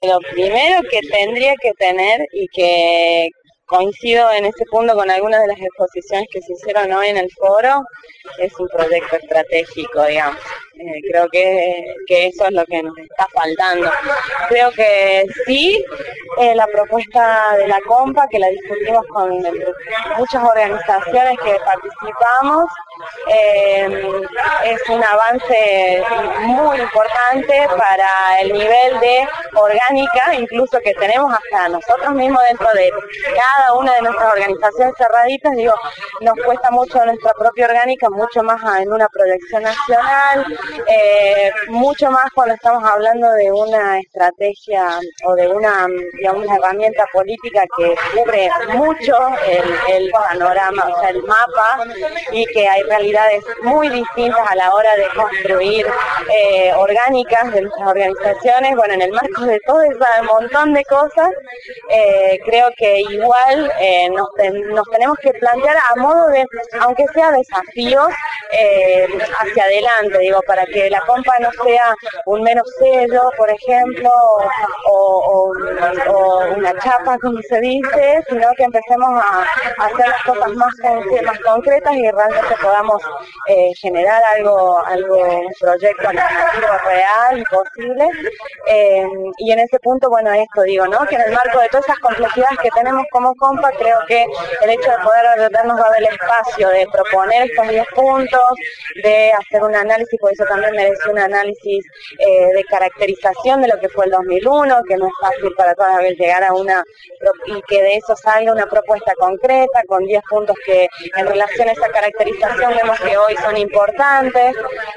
Lo primero que tendría que tener, y que coincido en ese punto con algunas de las exposiciones que se hicieron hoy en el foro, es un proyecto estratégico, digamos. Creo que eso es lo que nos está faltando. Creo que sí, la propuesta de la COMPA, que la discutimos con muchas organizaciones que participamos, es un avance muy importante para el nivel de orgánica, incluso que tenemos hasta nosotros mismos dentro de cada una de nuestras organizaciones cerraditas. Digo, nos cuesta mucho nuestra propia orgánica, mucho más en una proyección nacional, mucho más cuando estamos hablando de una estrategia o de una, digamos, una herramienta política que cubre mucho el panorama, o sea, el mapa, y que hay realidades muy distintas a la hora de construir orgánicas de nuestras organizaciones. Bueno, en el marco de todo ese montón de cosas, creo que igual nos tenemos que plantear a modo de, aunque sea desafíos, hacia adelante, digo, para que la COMPA no sea un mero sello, por ejemplo, o una chapa, como se dice, sino que empecemos a hacer las cosas más concretas y realmente podamos generar un proyecto alternativo real y posible. Y en ese punto, bueno, esto digo, ¿no? Que en el marco de todas esas complejidades que tenemos como COMPA, creo que el hecho de poder darnos dar el espacio de proponer estos 10 puntos, de hacer un análisis, por eso también merece un análisis de caracterización de lo que fue el 2001, que no es fácil para todas las llegar a y que de eso salga una propuesta concreta, con 10 puntos que en relación a esa caracterización vemos que hoy son importantes,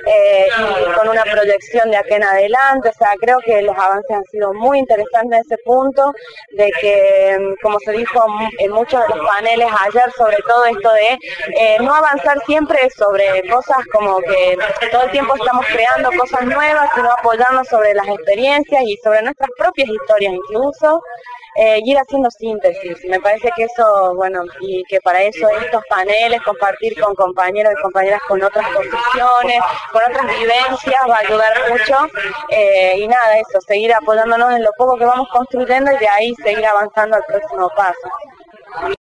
y con una proyección de aquí en adelante. O sea, creo que los avances han sido muy interesantes en ese punto, de que, como se dijo en muchos de los paneles ayer, sobre todo esto de no avanzar siempre sobre cosas como que todo el tiempo estamos creando cosas nuevas, sino apoyarnos sobre las experiencias y sobre nuestras propias historias incluso, y ir haciendo síntesis. Me parece que eso, bueno, y que para eso estos paneles, compartir con compañeros y compañeras con otras posiciones, con otras vivencias, va a ayudar mucho, y nada, eso, seguir apoyándonos en lo poco que vamos construyendo y de ahí seguir avanzando al próximo paso.